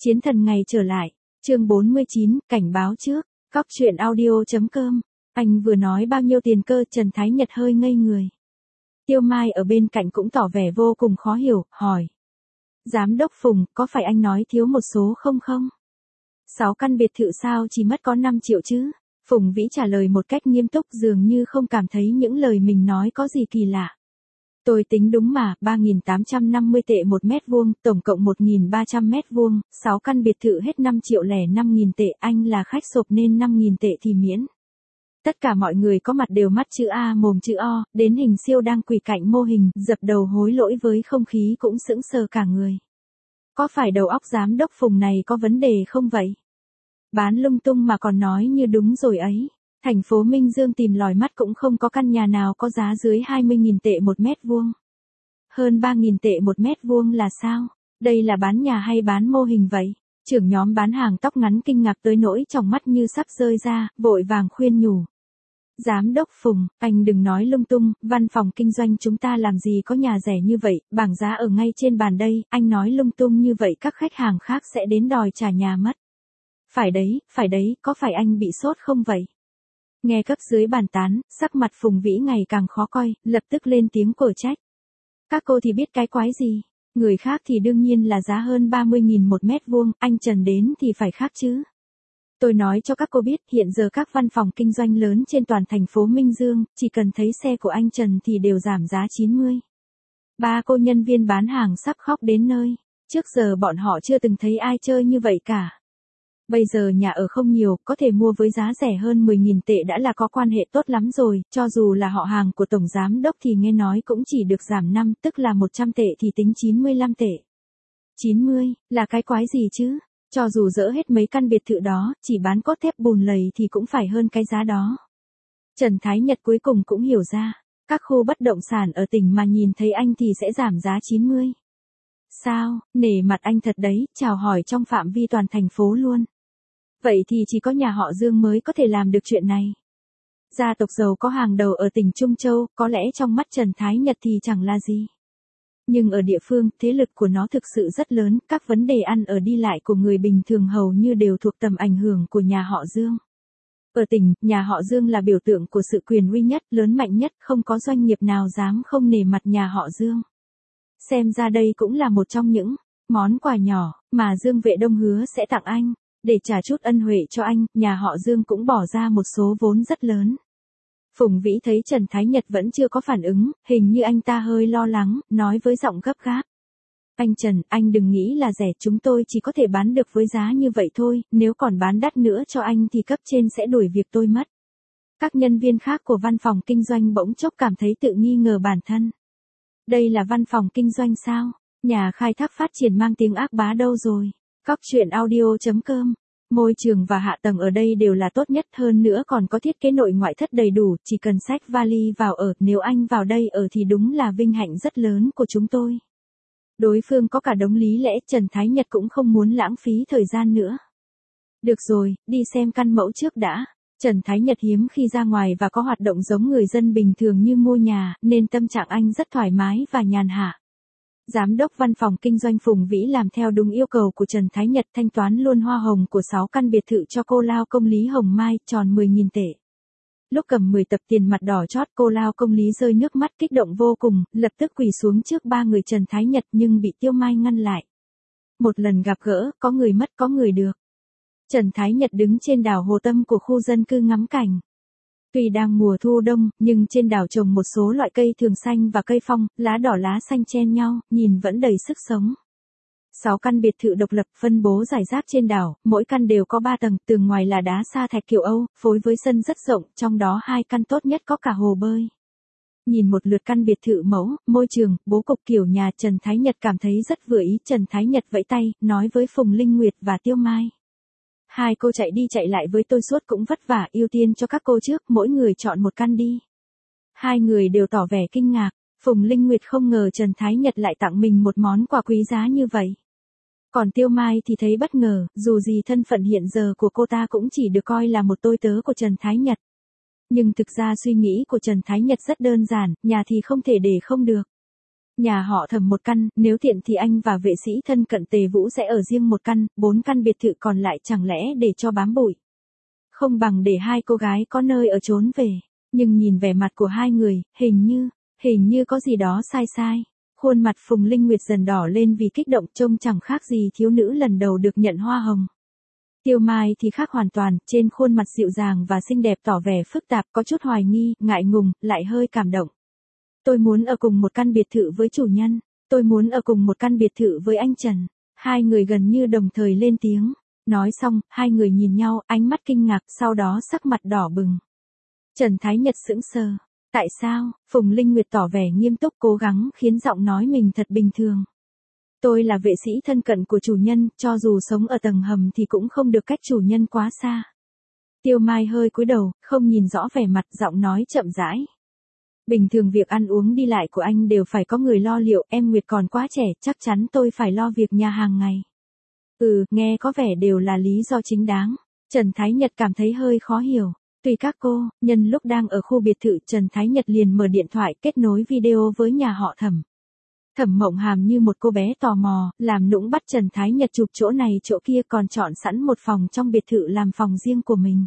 Chiến thần ngày trở lại, chương 49, cảnh báo trước, Cóc truyện audio.com. Anh vừa nói bao nhiêu tiền cơ? Trần Thái Nhật hơi ngây người. Tiêu Mai ở bên cạnh cũng tỏ vẻ vô cùng khó hiểu, hỏi. Giám đốc Phùng, có phải anh nói thiếu một số không? 6 căn biệt thự sao chỉ mất có 5 triệu chứ? Phùng Vĩ trả lời một cách nghiêm túc, dường như không cảm thấy những lời mình nói có gì kỳ lạ. Tôi tính đúng mà, 3.850 tệ một mét vuông, tổng cộng 1.300 mét vuông, 6 căn biệt thự hết 5 triệu lẻ 5.000 tệ, anh là khách sộp nên 5.000 tệ thì miễn. Tất cả mọi người có mặt đều mắt chữ A mồm chữ O, đến hình siêu đang quỳ cạnh mô hình, dập đầu hối lỗi với không khí cũng sững sờ cả người. Có phải đầu óc giám đốc Phùng này có vấn đề không vậy? Bán lung tung mà còn nói như đúng rồi ấy. Thành phố Minh Dương tìm lòi mắt cũng không có căn nhà nào có giá dưới 20.000 tệ một mét vuông. Hơn 3.000 tệ một mét vuông là sao? Đây là bán nhà hay bán mô hình vậy? Trưởng nhóm bán hàng tóc ngắn kinh ngạc tới nỗi tròng mắt như sắp rơi ra, vội vàng khuyên nhủ. Giám đốc Phùng, anh đừng nói lung tung, văn phòng kinh doanh chúng ta làm gì có nhà rẻ như vậy, bảng giá ở ngay trên bàn đây, anh nói lung tung như vậy các khách hàng khác sẽ đến đòi trả nhà mất. Phải đấy, có phải anh bị sốt không vậy? Nghe cấp dưới bàn tán, sắc mặt Phùng Vĩ ngày càng khó coi, lập tức lên tiếng cổ trách. Các cô thì biết cái quái gì, người khác thì đương nhiên là giá hơn 30.000 một mét vuông, anh Trần đến thì phải khác chứ. Tôi nói cho các cô biết, hiện giờ các văn phòng kinh doanh lớn trên toàn thành phố Minh Dương, chỉ cần thấy xe của anh Trần thì đều giảm giá 90. Ba cô nhân viên bán hàng sắp khóc đến nơi, trước giờ bọn họ chưa từng thấy ai chơi như vậy cả. Bây giờ nhà ở không nhiều, có thể mua với giá rẻ hơn 10.000 tệ đã là có quan hệ tốt lắm rồi, cho dù là họ hàng của Tổng Giám Đốc thì nghe nói cũng chỉ được giảm 5, tức là 100 tệ thì tính 95 tệ. 90, là cái quái gì chứ? Cho dù dỡ hết mấy căn biệt thự đó, chỉ bán cốt thép bùn lầy thì cũng phải hơn cái giá đó. Trần Thái Nhật cuối cùng cũng hiểu ra, các khu bất động sản ở tỉnh mà nhìn thấy anh thì sẽ giảm giá 90. Sao, nể mặt anh thật đấy, chào hỏi trong phạm vi toàn thành phố luôn. Vậy thì chỉ có nhà họ Dương mới có thể làm được chuyện này. Gia tộc giàu có hàng đầu ở tỉnh Trung Châu, có lẽ trong mắt Trần Thái Nhật thì chẳng là gì. Nhưng ở địa phương, thế lực của nó thực sự rất lớn, các vấn đề ăn ở đi lại của người bình thường hầu như đều thuộc tầm ảnh hưởng của nhà họ Dương. Ở tỉnh, nhà họ Dương là biểu tượng của sự quyền uy nhất, lớn mạnh nhất, không có doanh nghiệp nào dám không nể mặt nhà họ Dương. Xem ra đây cũng là một trong những món quà nhỏ mà Dương Vệ Đông hứa sẽ tặng anh. Để trả chút ân huệ cho anh, nhà họ Dương cũng bỏ ra một số vốn rất lớn. Phùng Vĩ thấy Trần Thái Nhật vẫn chưa có phản ứng, hình như anh ta hơi lo lắng, nói với giọng gấp gáp. Anh Trần, anh đừng nghĩ là rẻ, chúng tôi chỉ có thể bán được với giá như vậy thôi, nếu còn bán đắt nữa cho anh thì cấp trên sẽ đuổi việc tôi mất. Các nhân viên khác của văn phòng kinh doanh bỗng chốc cảm thấy tự nghi ngờ bản thân. Đây là văn phòng kinh doanh sao? Nhà khai thác phát triển mang tiếng ác bá đâu rồi? Cóc truyện audio.com. Môi trường và hạ tầng ở đây đều là tốt nhất, hơn nữa còn có thiết kế nội ngoại thất đầy đủ, chỉ cần xách vali vào ở, nếu anh vào đây ở thì đúng là vinh hạnh rất lớn của chúng tôi. Đối phương có cả đống lý lẽ, Trần Thái Nhật cũng không muốn lãng phí thời gian nữa. Được rồi, đi xem căn mẫu trước đã. Trần Thái Nhật hiếm khi ra ngoài và có hoạt động giống người dân bình thường như mua nhà, nên tâm trạng anh rất thoải mái và nhàn hạ. Giám đốc văn phòng kinh doanh Phùng Vĩ làm theo đúng yêu cầu của Trần Thái Nhật, thanh toán luôn hoa hồng của 6 căn biệt thự cho cô lao công Lý Hồng Mai, tròn 10.000 tệ. Lúc cầm 10 tập tiền mặt đỏ chót, cô lao công Lý rơi nước mắt kích động vô cùng, lập tức quỳ xuống trước ba người Trần Thái Nhật nhưng bị Tiêu Mai ngăn lại. Một lần gặp gỡ, có người mất có người được. Trần Thái Nhật đứng trên đảo Hồ Tâm của khu dân cư ngắm cảnh. Tuy đang mùa thu đông, nhưng trên đảo trồng một số loại cây thường xanh và cây phong, lá đỏ lá xanh chen nhau, nhìn vẫn đầy sức sống. 6 căn biệt thự độc lập phân bố rải rác trên đảo, mỗi căn đều có 3 tầng, tường ngoài là đá sa thạch kiểu Âu, phối với sân rất rộng, trong đó 2 căn tốt nhất có cả hồ bơi. Nhìn một lượt căn biệt thự mẫu, môi trường, bố cục kiểu nhà, Trần Thái Nhật cảm thấy rất vừa ý. Trần Thái Nhật vẫy tay, nói với Phùng Linh Nguyệt và Tiêu Mai. Hai cô chạy đi chạy lại với tôi suốt cũng vất vả, ưu tiên cho các cô trước, mỗi người chọn một căn đi. Hai người đều tỏ vẻ kinh ngạc, Phùng Linh Nguyệt không ngờ Trần Thái Nhật lại tặng mình một món quà quý giá như vậy. Còn Tiêu Mai thì thấy bất ngờ, dù gì thân phận hiện giờ của cô ta cũng chỉ được coi là một tôi tớ của Trần Thái Nhật. Nhưng thực ra suy nghĩ của Trần Thái Nhật rất đơn giản, nhà thì không thể để không được. Nhà họ Thẩm một căn, nếu tiện thì anh và vệ sĩ thân cận Tề Vũ sẽ ở riêng một căn, 4 căn biệt thự còn lại chẳng lẽ để cho bám bụi. Không bằng để hai cô gái có nơi ở trốn về. Nhưng nhìn vẻ mặt của hai người, hình như có gì đó sai sai. Khuôn mặt Phùng Linh Nguyệt dần đỏ lên vì kích động, trông chẳng khác gì thiếu nữ lần đầu được nhận hoa hồng. Tiêu Mai thì khác hoàn toàn, trên khuôn mặt dịu dàng và xinh đẹp tỏ vẻ phức tạp, có chút hoài nghi, ngại ngùng, lại hơi cảm động. Tôi muốn ở cùng một căn biệt thự với chủ nhân, tôi muốn ở cùng một căn biệt thự với anh Trần. Hai người gần như đồng thời lên tiếng. Nói xong, hai người nhìn nhau, ánh mắt kinh ngạc, sau đó sắc mặt đỏ bừng. Trần Thái Nhật sững sờ. Tại sao? Phùng Linh Nguyệt tỏ vẻ nghiêm túc, cố gắng khiến giọng nói mình thật bình thường. Tôi là vệ sĩ thân cận của chủ nhân, cho dù sống ở tầng hầm thì cũng không được cách chủ nhân quá xa. Tiêu Mai hơi cúi đầu, không nhìn rõ vẻ mặt, giọng nói chậm rãi. Bình thường việc ăn uống đi lại của anh đều phải có người lo liệu, em Nguyệt còn quá trẻ, chắc chắn tôi phải lo việc nhà hàng ngày. Nghe có vẻ đều là lý do chính đáng. Trần Thái Nhật cảm thấy hơi khó hiểu. Tùy các cô, nhân lúc đang ở khu biệt thự, Trần Thái Nhật liền mở điện thoại kết nối video với nhà họ Thẩm. Thẩm Mộng Hàm như một cô bé tò mò, làm nũng bắt Trần Thái Nhật chụp chỗ này chỗ kia, còn chọn sẵn một phòng trong biệt thự làm phòng riêng của mình.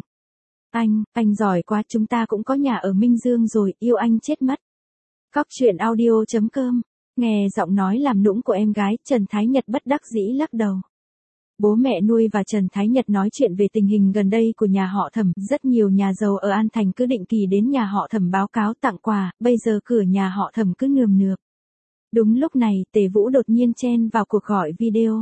Anh giỏi quá, chúng ta cũng có nhà ở Minh Dương rồi, yêu anh chết mất. Cóc truyện audio.com. Nghe giọng nói làm nũng của em gái, Trần Thái Nhật bất đắc dĩ lắc đầu. Bố mẹ nuôi và Trần Thái Nhật nói chuyện về tình hình gần đây của nhà họ Thẩm, rất nhiều nhà giàu ở An Thành cứ định kỳ đến nhà họ Thẩm báo cáo tặng quà, bây giờ cửa nhà họ Thẩm cứ nườm nượp. Đúng lúc này, Tề Vũ đột nhiên chen vào cuộc gọi video.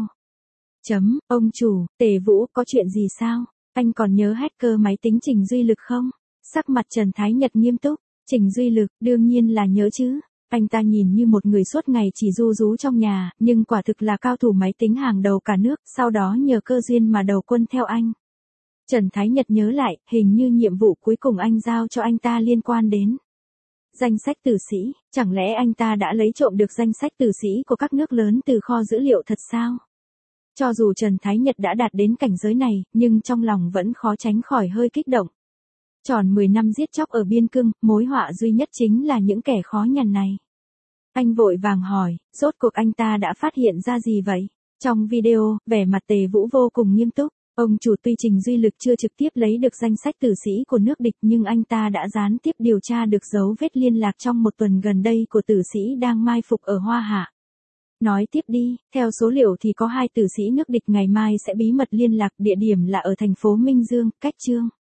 Ông chủ, Tề Vũ, có chuyện gì sao? Anh còn nhớ hacker máy tính Trình Duy Lực không? Sắc mặt Trần Thái Nhật nghiêm túc. Trình Duy Lực, đương nhiên là nhớ chứ. Anh ta nhìn như một người suốt ngày chỉ ru rú trong nhà, nhưng quả thực là cao thủ máy tính hàng đầu cả nước, sau đó nhờ cơ duyên mà đầu quân theo anh. Trần Thái Nhật nhớ lại, hình như nhiệm vụ cuối cùng anh giao cho anh ta liên quan đến danh sách tử sĩ, chẳng lẽ anh ta đã lấy trộm được danh sách tử sĩ của các nước lớn từ kho dữ liệu thật sao? Cho dù Trần Thái Nhật đã đạt đến cảnh giới này, nhưng trong lòng vẫn khó tránh khỏi hơi kích động. Tròn 10 năm giết chóc ở biên cương, mối họa duy nhất chính là những kẻ khó nhằn này. Anh vội vàng hỏi, rốt cuộc anh ta đã phát hiện ra gì vậy? Trong video, vẻ mặt Tề Vũ vô cùng nghiêm túc. Ông chủ, tuy Trình Duy Lực chưa trực tiếp lấy được danh sách tử sĩ của nước địch, nhưng anh ta đã gián tiếp điều tra được dấu vết liên lạc trong một tuần gần đây của tử sĩ đang mai phục ở Hoa Hạ. Nói tiếp đi, theo số liệu thì có 2 tử sĩ nước địch ngày mai sẽ bí mật liên lạc, địa điểm là ở thành phố Minh Dương, cách Chương